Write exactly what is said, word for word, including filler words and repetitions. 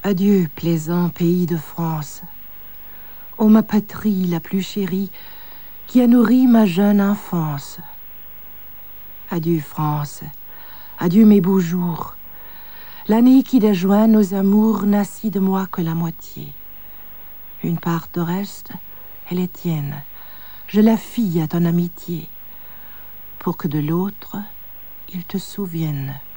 Adieu, plaisant pays de France. Ô ma patrie la plus chérie, qui a nourri ma jeune enfance. Adieu, France. Adieu, mes beaux jours. L'année qui déjoint nos amours n'assit de moi que la moitié. Une part de reste, elle est tienne. Je la fie à ton amitié, pour que de l'autre, il te souvienne.